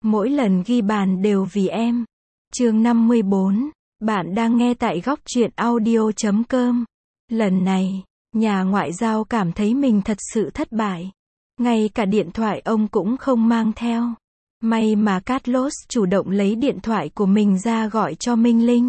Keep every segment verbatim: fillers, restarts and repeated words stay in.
Mỗi lần ghi bàn đều vì em. Chương năm mươi bốn. Bạn đang nghe tại góc truyện audio chấm com. Lần này, nhà ngoại giao cảm thấy mình thật sự thất bại. Ngay cả điện thoại ông cũng không mang theo. May mà Carlos chủ động lấy điện thoại của mình ra gọi cho Minh Linh.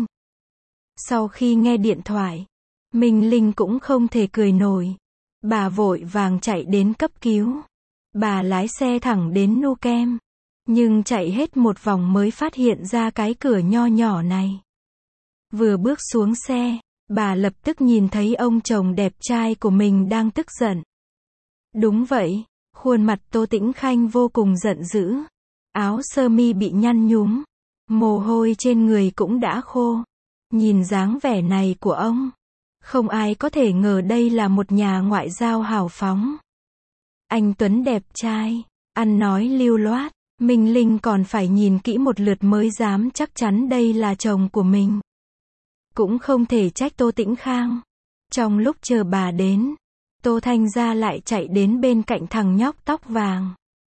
Sau khi nghe điện thoại, Minh Linh cũng không thể cười nổi. Bà vội vàng chạy đến cấp cứu. Bà lái xe thẳng đến Nu Kem. Nhưng chạy hết một vòng mới phát hiện ra cái cửa nho nhỏ này. Vừa bước xuống xe, bà lập tức nhìn thấy ông chồng đẹp trai của mình đang tức giận. Đúng vậy, khuôn mặt Tô Tĩnh Khanh vô cùng giận dữ. Áo sơ mi bị nhăn nhúm, mồ hôi trên người cũng đã khô. Nhìn dáng vẻ này của ông, không ai có thể ngờ đây là một nhà ngoại giao hào phóng. Anh Tuấn đẹp trai, ăn nói lưu loát, Minh Linh còn phải nhìn kỹ một lượt mới dám chắc chắn đây là chồng của mình. Cũng không thể trách Tô Tĩnh Khang. Trong lúc chờ bà đến, Tô Thanh Gia lại chạy đến bên cạnh thằng nhóc tóc vàng.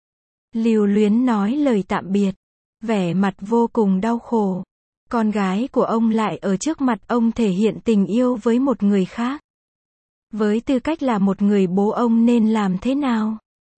Lưu luyến nói lời tạm biệt, vẻ mặt vô cùng đau khổ. Con gái của ông lại ở trước mặt ông thể hiện tình yêu với một người khác. Với tư cách là một người bố, ông nên làm thế nào?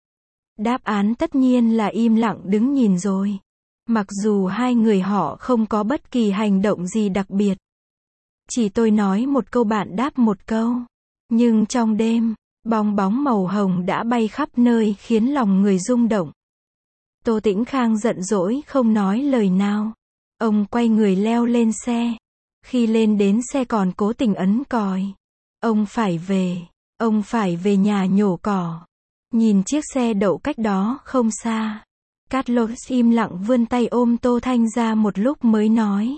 Đáp án tất nhiên là im lặng đứng nhìn rồi. Mặc dù hai người họ không có bất kỳ hành động gì đặc biệt. Chỉ tôi nói một câu bạn đáp một câu. Nhưng trong đêm, bong bóng màu hồng đã bay khắp nơi khiến lòng người rung động. Tô Tĩnh Khang giận dỗi không nói lời nào. Ông quay người leo lên xe. Khi lên đến xe còn cố tình ấn còi. Ông phải về. Ông phải về nhà nhổ cỏ. Nhìn chiếc xe đậu cách đó không xa. Carlos im lặng vươn tay ôm Tô Thanh ra một lúc mới nói.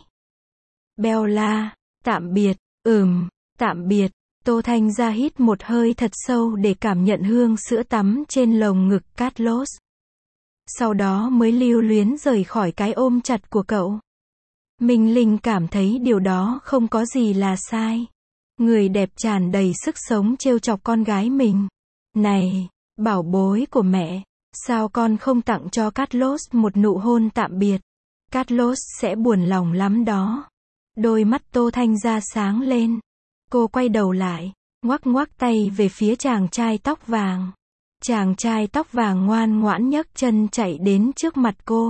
Bella, tạm biệt. Ừm, tạm biệt. Tô Thanh ra hít một hơi thật sâu để cảm nhận hương sữa tắm trên lồng ngực Carlos. Sau đó mới lưu luyến rời khỏi cái ôm chặt của cậu. Minh Linh cảm thấy điều đó không có gì là sai. Người đẹp tràn đầy sức sống trêu chọc con gái mình. Này, bảo bối của mẹ, sao con không tặng cho Carlos một nụ hôn tạm biệt? Carlos sẽ buồn lòng lắm đó. Đôi mắt Tô Thanh Gia sáng lên. Cô quay đầu lại, ngoắc ngoắc tay về phía chàng trai tóc vàng. Chàng trai tóc vàng ngoan ngoãn nhấc chân chạy đến trước mặt cô.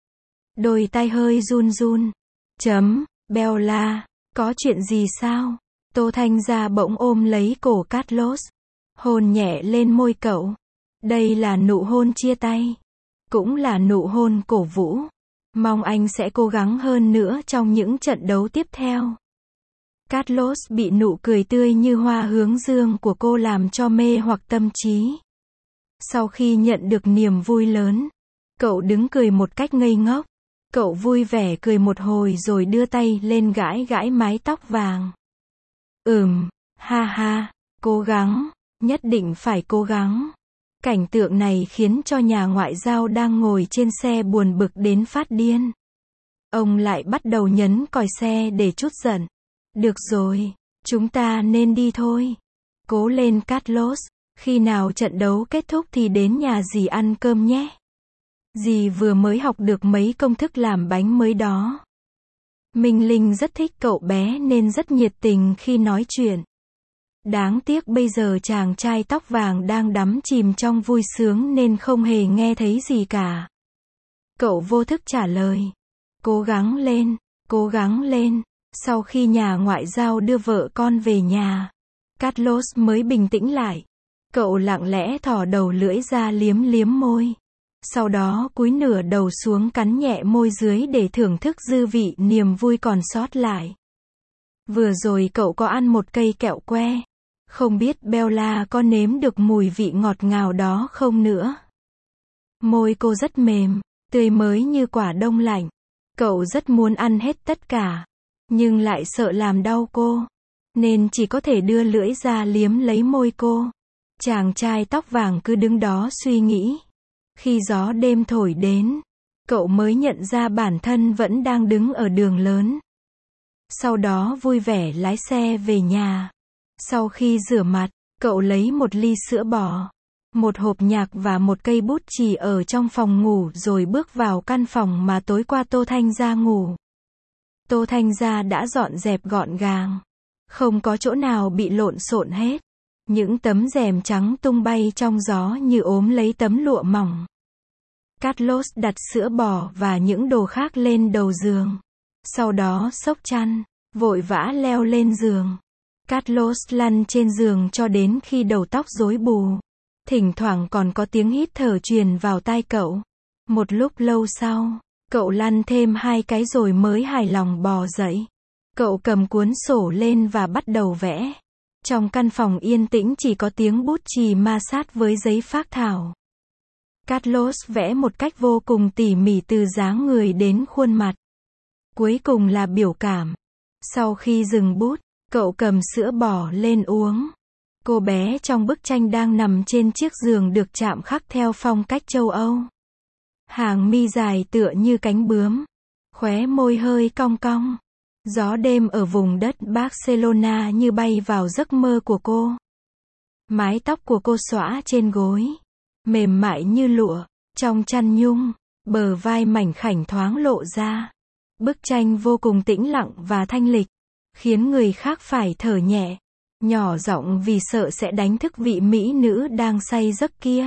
Đôi tay hơi run run. Chấm, Bella, có chuyện gì sao? Tô Thanh Gia bỗng ôm lấy cổ Carlos. Hôn nhẹ lên môi cậu. Đây là nụ hôn chia tay. Cũng là nụ hôn cổ vũ. Mong anh sẽ cố gắng hơn nữa trong những trận đấu tiếp theo. Carlos bị nụ cười tươi như hoa hướng dương của cô làm cho mê hoặc tâm trí. Sau khi nhận được niềm vui lớn, cậu đứng cười một cách ngây ngốc. Cậu vui vẻ cười một hồi rồi đưa tay lên gãi gãi mái tóc vàng. Ừm, ha ha, cố gắng, nhất định phải cố gắng. Cảnh tượng này khiến cho nhà ngoại giao đang ngồi trên xe buồn bực đến phát điên. Ông lại bắt đầu nhấn còi xe để trút giận. Được rồi, chúng ta nên đi thôi. Cố lên Carlos, khi nào trận đấu kết thúc thì đến nhà dì ăn cơm nhé. Dì vừa mới học được mấy công thức làm bánh mới đó. Minh Linh rất thích cậu bé nên rất nhiệt tình khi nói chuyện. Đáng tiếc bây giờ chàng trai tóc vàng đang đắm chìm trong vui sướng nên không hề nghe thấy gì cả. Cậu vô thức trả lời. Cố gắng lên, cố gắng lên. Sau khi nhà ngoại giao đưa vợ con về nhà, Carlos mới bình tĩnh lại. Cậu lặng lẽ thò đầu lưỡi ra liếm liếm môi. Sau đó cúi nửa đầu xuống cắn nhẹ môi dưới để thưởng thức dư vị niềm vui còn sót lại. Vừa rồi cậu có ăn một cây kẹo que. Không biết Bella có nếm được mùi vị ngọt ngào đó không nữa. Môi cô rất mềm, tươi mới như quả đông lạnh. Cậu rất muốn ăn hết tất cả, nhưng lại sợ làm đau cô, nên chỉ có thể đưa lưỡi ra liếm lấy môi cô. Chàng trai tóc vàng cứ đứng đó suy nghĩ. Khi gió đêm thổi đến, cậu mới nhận ra bản thân vẫn đang đứng ở đường lớn. Sau đó vui vẻ lái xe về nhà. Sau khi rửa mặt, cậu lấy một ly sữa bò. một hộp nhạc và một cây bút chì ở trong phòng ngủ rồi bước vào căn phòng mà tối qua Tô Thanh Gia ngủ. Tô Thanh Gia đã dọn dẹp gọn gàng. Không có chỗ nào bị lộn xộn hết. Những tấm rèm trắng tung bay trong gió như ốm lấy tấm lụa mỏng. Carlos đặt sữa bò và những đồ khác lên đầu giường. Sau đó xốc chăn, vội vã leo lên giường. Carlos lăn trên giường cho đến khi đầu tóc rối bù. Thỉnh thoảng còn có tiếng hít thở truyền vào tai cậu. Một lúc lâu sau, cậu lăn thêm hai cái rồi mới hài lòng bò dậy. Cậu cầm cuốn sổ lên và bắt đầu vẽ. Trong căn phòng yên tĩnh chỉ có tiếng bút chì ma sát với giấy phác thảo. Carlos vẽ một cách vô cùng tỉ mỉ từ dáng người đến khuôn mặt. Cuối cùng là biểu cảm. Sau khi dừng bút, cậu cầm sữa bò lên uống. Cô bé trong bức tranh đang nằm trên chiếc giường được chạm khắc theo phong cách châu Âu. Hàng mi dài tựa như cánh bướm. Khóe môi hơi cong cong. Gió đêm ở vùng đất Barcelona như bay vào giấc mơ của cô. Mái tóc của cô xõa trên gối. Mềm mại như lụa. Trong chăn nhung, bờ vai mảnh khảnh thoáng lộ ra. Bức tranh vô cùng tĩnh lặng và thanh lịch. Khiến người khác phải thở nhẹ. Nhỏ giọng vì sợ sẽ đánh thức vị mỹ nữ đang say giấc kia.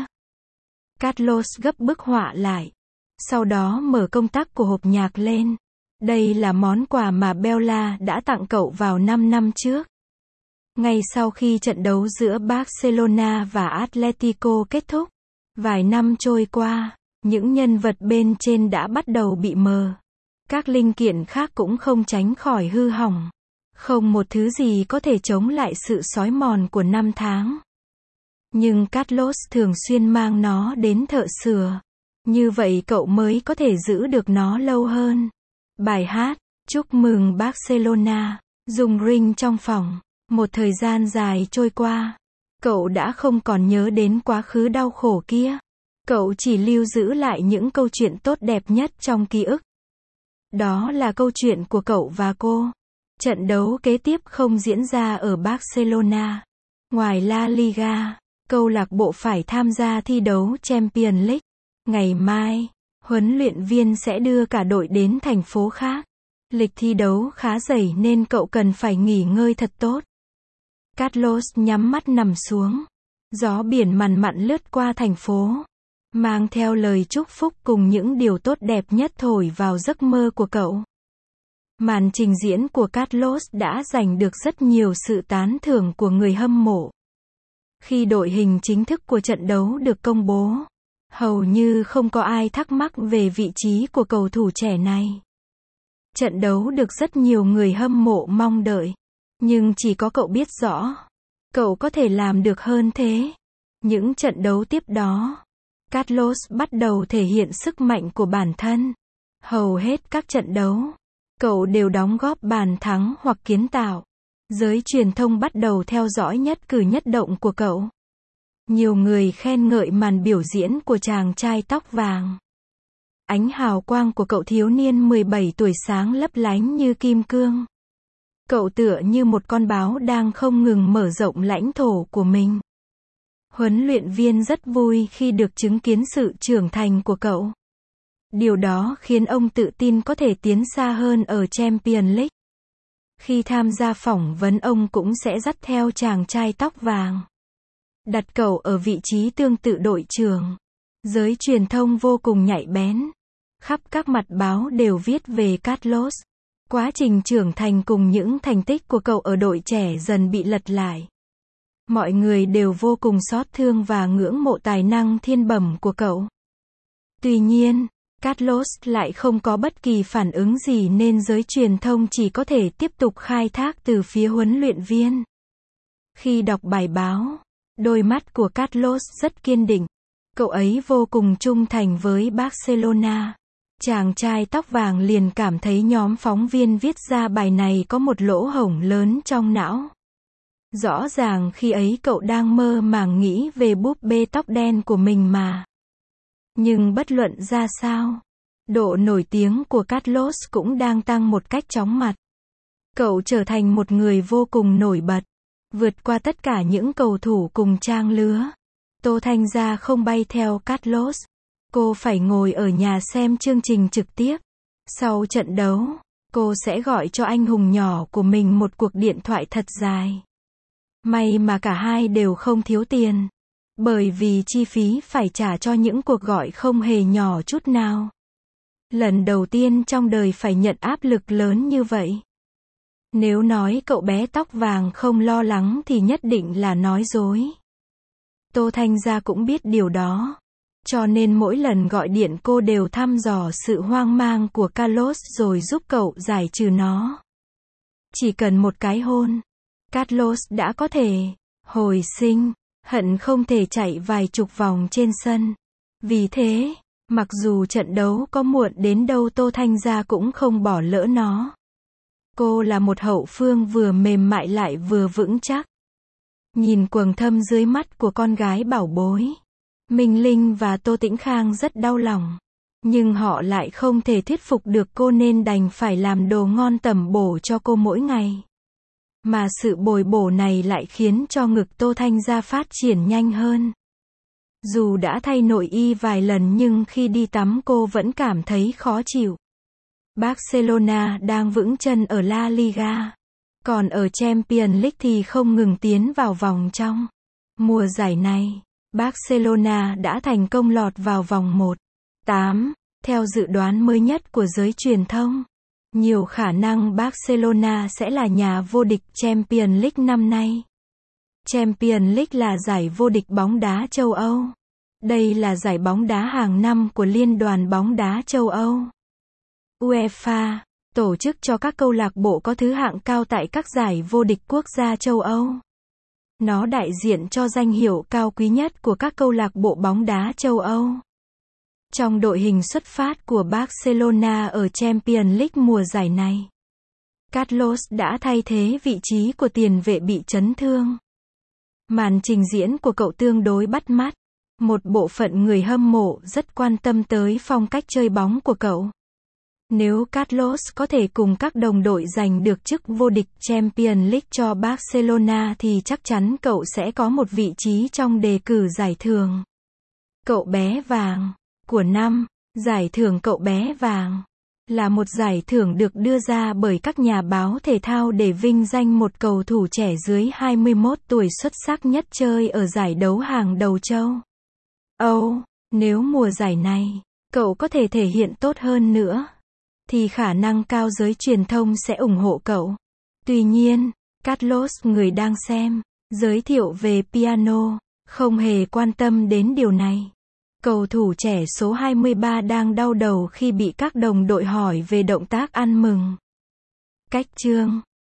Carlos gấp bức họa lại. Sau đó mở công tắc của hộp nhạc lên. Đây là món quà mà Bella đã tặng cậu vào năm năm trước. Ngay sau khi trận đấu giữa Barcelona và Atletico kết thúc. Vài năm trôi qua, những nhân vật bên trên đã bắt đầu bị mờ. Các linh kiện khác cũng không tránh khỏi hư hỏng. Không một thứ gì có thể chống lại sự xói mòn của năm tháng. Nhưng Carlos thường xuyên mang nó đến thợ sửa. Như vậy cậu mới có thể giữ được nó lâu hơn. Bài hát, chúc mừng Barcelona, rung rinh trong phòng. Một thời gian dài trôi qua. Cậu đã không còn nhớ đến quá khứ đau khổ kia. Cậu chỉ lưu giữ lại những câu chuyện tốt đẹp nhất trong ký ức. Đó là câu chuyện của cậu và cô. Trận đấu kế tiếp không diễn ra ở Barcelona. Ngoài La Liga, câu lạc bộ phải tham gia thi đấu Champions League. Ngày mai, huấn luyện viên sẽ đưa cả đội đến thành phố khác. Lịch thi đấu khá dày nên cậu cần phải nghỉ ngơi thật tốt. Carlos nhắm mắt nằm xuống. Gió biển mằn mặn lướt qua thành phố. Mang theo lời chúc phúc cùng những điều tốt đẹp nhất thổi vào giấc mơ của cậu. Màn trình diễn của Carlos đã giành được rất nhiều sự tán thưởng của người hâm mộ. Khi đội hình chính thức của trận đấu được công bố, hầu như không có ai thắc mắc về vị trí của cầu thủ trẻ này. Trận đấu được rất nhiều người hâm mộ mong đợi. Nhưng chỉ có cậu biết rõ. Cậu có thể làm được hơn thế. Những trận đấu tiếp đó, Carlos bắt đầu thể hiện sức mạnh của bản thân. Hầu hết các trận đấu, cậu đều đóng góp bàn thắng hoặc kiến tạo. Giới truyền thông bắt đầu theo dõi nhất cử nhất động của cậu. Nhiều người khen ngợi màn biểu diễn của chàng trai tóc vàng. Ánh hào quang của cậu thiếu niên mười bảy tuổi sáng lấp lánh như kim cương. Cậu tựa như một con báo đang không ngừng mở rộng lãnh thổ của mình. Huấn luyện viên rất vui khi được chứng kiến sự trưởng thành của cậu. Điều đó khiến ông tự tin có thể tiến xa hơn ở Champions League. Khi tham gia phỏng vấn ông cũng sẽ dắt theo chàng trai tóc vàng. Đặt cậu ở vị trí tương tự đội trưởng. Giới truyền thông vô cùng nhạy bén. Khắp các mặt báo đều viết về Carlos. Quá trình trưởng thành cùng những thành tích của cậu ở đội trẻ dần bị lật lại. Mọi người đều vô cùng xót thương và ngưỡng mộ tài năng thiên bẩm của cậu. Tuy nhiên, Carlos lại không có bất kỳ phản ứng gì nên giới truyền thông chỉ có thể tiếp tục khai thác từ phía huấn luyện viên. Khi đọc bài báo, đôi mắt của Carlos rất kiên định. Cậu ấy vô cùng trung thành với Barcelona. Chàng trai tóc vàng liền cảm thấy nhóm phóng viên viết ra bài này có một lỗ hổng lớn trong não. Rõ ràng khi ấy cậu đang mơ màng nghĩ về búp bê tóc đen của mình mà. Nhưng bất luận ra sao, độ nổi tiếng của Carlos cũng đang tăng một cách chóng mặt. Cậu trở thành một người vô cùng nổi bật, vượt qua tất cả những cầu thủ cùng trang lứa. Tô Thanh Gia không bay theo Carlos. Cô phải ngồi ở nhà xem chương trình trực tiếp. Sau trận đấu, cô sẽ gọi cho anh hùng nhỏ của mình một cuộc điện thoại thật dài. May mà cả hai đều không thiếu tiền. Bởi vì chi phí phải trả cho những cuộc gọi không hề nhỏ chút nào. Lần đầu tiên trong đời phải nhận áp lực lớn như vậy. Nếu nói cậu bé tóc vàng không lo lắng thì nhất định là nói dối. Tô Thanh Gia cũng biết điều đó. Cho nên mỗi lần gọi điện cô đều thăm dò sự hoang mang của Carlos rồi giúp cậu giải trừ nó. Chỉ cần một cái hôn, Carlos đã có thể hồi sinh, hận không thể chạy vài chục vòng trên sân. Vì thế, mặc dù trận đấu có muộn đến đâu Tô Thanh Gia cũng không bỏ lỡ nó. Cô là một hậu phương vừa mềm mại lại vừa vững chắc. Nhìn quầng thâm dưới mắt của con gái bảo bối, Minh Linh và Tô Tĩnh Khang rất đau lòng. Nhưng họ lại không thể thuyết phục được cô nên đành phải làm đồ ngon tẩm bổ cho cô mỗi ngày. Mà sự bồi bổ này lại khiến cho ngực Tô Thanh Gia phát triển nhanh hơn. Dù đã thay nội y vài lần nhưng khi đi tắm cô vẫn cảm thấy khó chịu. Barcelona đang vững chân ở La Liga. Còn ở Champions League thì không ngừng tiến vào vòng trong. Mùa giải này, Barcelona đã thành công lọt vào vòng một tám. Theo dự đoán mới nhất của giới truyền thông, nhiều khả năng Barcelona sẽ là nhà vô địch Champions League năm nay. Champions League là giải vô địch bóng đá châu Âu. Đây là giải bóng đá hàng năm của Liên đoàn bóng đá châu Âu. UEFA, tổ chức cho các câu lạc bộ có thứ hạng cao tại các giải vô địch quốc gia châu Âu. Nó đại diện cho danh hiệu cao quý nhất của các câu lạc bộ bóng đá châu Âu. Trong đội hình xuất phát của Barcelona ở Champions League mùa giải này, Carlos đã thay thế vị trí của tiền vệ bị chấn thương. Màn trình diễn của cậu tương đối bắt mắt. Một bộ phận người hâm mộ rất quan tâm tới phong cách chơi bóng của cậu. Nếu Carlos có thể cùng các đồng đội giành được chức vô địch Champions League cho Barcelona thì chắc chắn cậu sẽ có một vị trí trong đề cử giải thưởng Cậu bé vàng của năm. Giải thưởng Cậu bé vàng là một giải thưởng được đưa ra bởi các nhà báo thể thao để vinh danh một cầu thủ trẻ dưới hai mươi mốt tuổi xuất sắc nhất chơi ở giải đấu hàng đầu châu Âu. Nếu mùa giải này, cậu có thể thể hiện tốt hơn nữa, thì khả năng cao giới truyền thông sẽ ủng hộ cậu. Tuy nhiên, Carlos người đang xem, giới thiệu về piano, không hề quan tâm đến điều này. Cầu thủ trẻ số hai mươi ba đang đau đầu khi bị các đồng đội hỏi về động tác ăn mừng. Cách chương